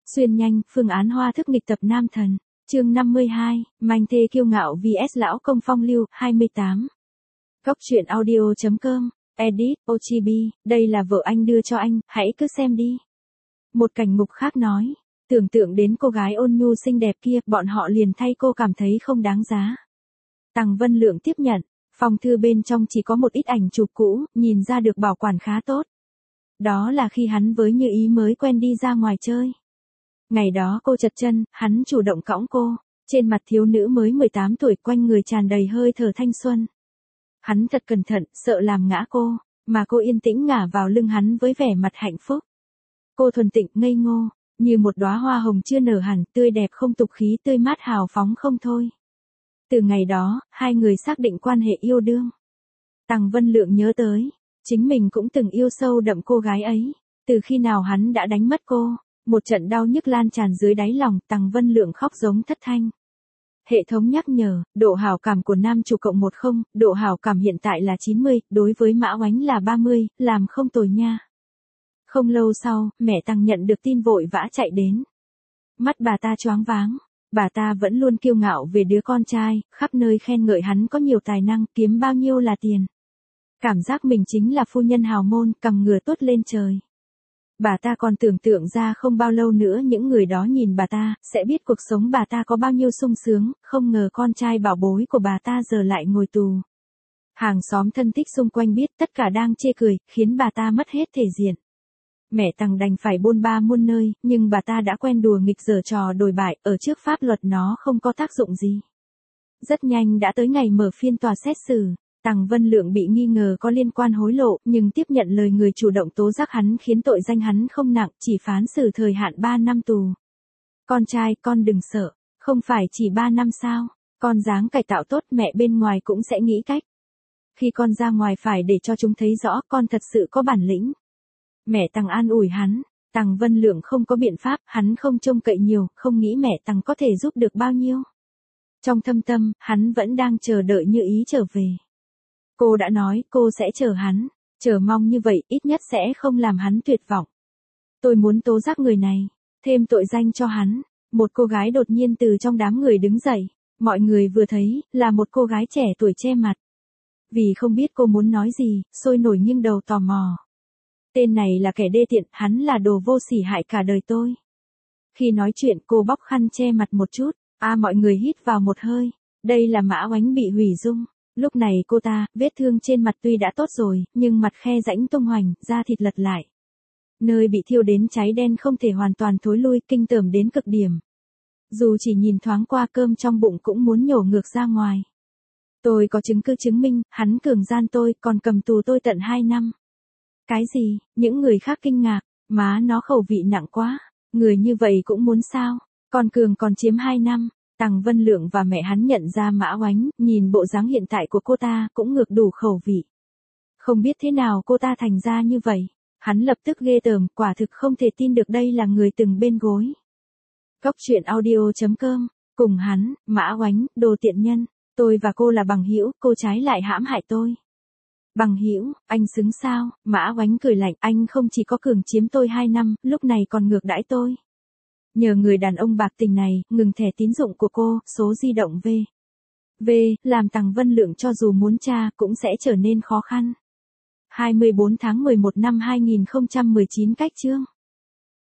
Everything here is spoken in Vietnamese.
Xuyên nhanh, phương án hoa thức nghịch tập nam thần. Chương 52, manh thê kiêu ngạo vs lão công phong lưu, 28. Góc truyện audio.com, edit, Ochibi, đây là vợ anh đưa cho anh, hãy cứ xem đi. Một cảnh mục khác nói, tưởng tượng đến cô gái ôn nhu xinh đẹp kia, bọn họ liền thay cô cảm thấy không đáng giá. Tằng Vân Lượng tiếp nhận, phòng thư bên trong chỉ có một ít ảnh chụp cũ, nhìn ra được bảo quản khá tốt. Đó là khi hắn với Như Ý mới quen đi ra ngoài chơi. Ngày đó cô trật chân, hắn chủ động cõng cô, trên mặt thiếu nữ mới 18 tuổi quanh người tràn đầy hơi thở thanh xuân. Hắn thật cẩn thận, sợ làm ngã cô, mà cô yên tĩnh ngả vào lưng hắn với vẻ mặt hạnh phúc. Cô thuần tịnh, ngây ngô, như một đóa hoa hồng chưa nở hẳn, tươi đẹp không tục khí tươi mát hào phóng không thôi. Từ ngày đó, hai người xác định quan hệ yêu đương. Tằng Vân Lượng nhớ tới, chính mình cũng từng yêu sâu đậm cô gái ấy, từ khi nào hắn đã đánh mất cô. Một trận đau nhức lan tràn dưới đáy lòng, Tằng Vân Lượng khóc giống thất thanh. Hệ thống nhắc nhở, độ hảo cảm của nam chủ cộng 10, độ hảo cảm hiện tại là 90, đối với Mã Oánh là 30, làm không tồi nha. Không lâu sau, mẹ Tằng nhận được tin vội vã chạy đến. Mắt bà ta choáng váng, bà ta vẫn luôn kiêu ngạo về đứa con trai, khắp nơi khen ngợi hắn có nhiều tài năng, kiếm bao nhiêu là tiền. Cảm giác mình chính là phu nhân hào môn, cầm ngửa tốt lên trời. Bà ta còn tưởng tượng ra không bao lâu nữa những người đó nhìn bà ta, sẽ biết cuộc sống bà ta có bao nhiêu sung sướng, không ngờ con trai bảo bối của bà ta giờ lại ngồi tù. Hàng xóm thân thích xung quanh biết tất cả đang chê cười, khiến bà ta mất hết thể diện. Mẹ Tằng đành phải bôn ba muôn nơi, nhưng bà ta đã quen đùa nghịch giở trò đồi bại, ở trước pháp luật nó không có tác dụng gì. Rất nhanh đã tới ngày mở phiên tòa xét xử. Tằng Vân Lượng bị nghi ngờ có liên quan hối lộ, nhưng tiếp nhận lời người chủ động tố giác hắn khiến tội danh hắn không nặng, chỉ phán xử thời hạn 3 năm tù. Con trai, con đừng sợ, không phải chỉ 3 năm sao, con dáng cải tạo tốt mẹ bên ngoài cũng sẽ nghĩ cách. Khi con ra ngoài phải để cho chúng thấy rõ con thật sự có bản lĩnh. Mẹ Tằng an ủi hắn, Tằng Vân Lượng không có biện pháp, hắn không trông cậy nhiều, không nghĩ mẹ Tằng có thể giúp được bao nhiêu. Trong thâm tâm, hắn vẫn đang chờ đợi Như Ý trở về. Cô đã nói cô sẽ chờ hắn, chờ mong như vậy ít nhất sẽ không làm hắn tuyệt vọng. Tôi muốn tố giác người này, thêm tội danh cho hắn. Một cô gái đột nhiên từ trong đám người đứng dậy, mọi người vừa thấy là một cô gái trẻ tuổi che mặt. Vì không biết cô muốn nói gì, sôi nổi nghiêng đầu tò mò. Tên này là kẻ đê tiện, hắn là đồ vô sỉ hại cả đời tôi. Khi nói chuyện cô bóc khăn che mặt một chút, mọi người hít vào một hơi, đây là Mã Oánh bị hủy dung. Lúc này cô ta, vết thương trên mặt tuy đã tốt rồi, nhưng mặt khe rãnh tung hoành, da thịt lật lại. Nơi bị thiêu đến cháy đen không thể hoàn toàn thối lui, kinh tởm đến cực điểm. Dù chỉ nhìn thoáng qua cơm trong bụng cũng muốn nhổ ngược ra ngoài. Tôi có chứng cứ chứng minh, hắn cường gian tôi, còn cầm tù tôi tận 2 năm. Cái gì, những người khác kinh ngạc, má nó khẩu vị nặng quá, người như vậy cũng muốn sao, còn cường còn chiếm 2 năm. Tằng Vân Lượng và mẹ hắn nhận ra Mã Oánh, nhìn bộ dáng hiện tại của cô ta cũng ngược đủ khẩu vị. Không biết thế nào cô ta thành ra như vậy, hắn lập tức ghê tởm, quả thực không thể tin được đây là người từng bên gối. Góc truyện audio.com, cùng hắn, Mã Oánh, đồ tiện nhân, tôi và cô là bằng hữu, cô trái lại hãm hại tôi. Bằng hữu, anh xứng sao? Mã Oánh cười lạnh, anh không chỉ có cường chiếm tôi 2 năm, lúc này còn ngược đãi tôi. Nhờ người đàn ông bạc tình này, ngừng thẻ tín dụng của cô, số di động V, làm Tằng Vân Lượng cho dù muốn tra cũng sẽ trở nên khó khăn. 24 tháng 11 năm 2019 cách chương.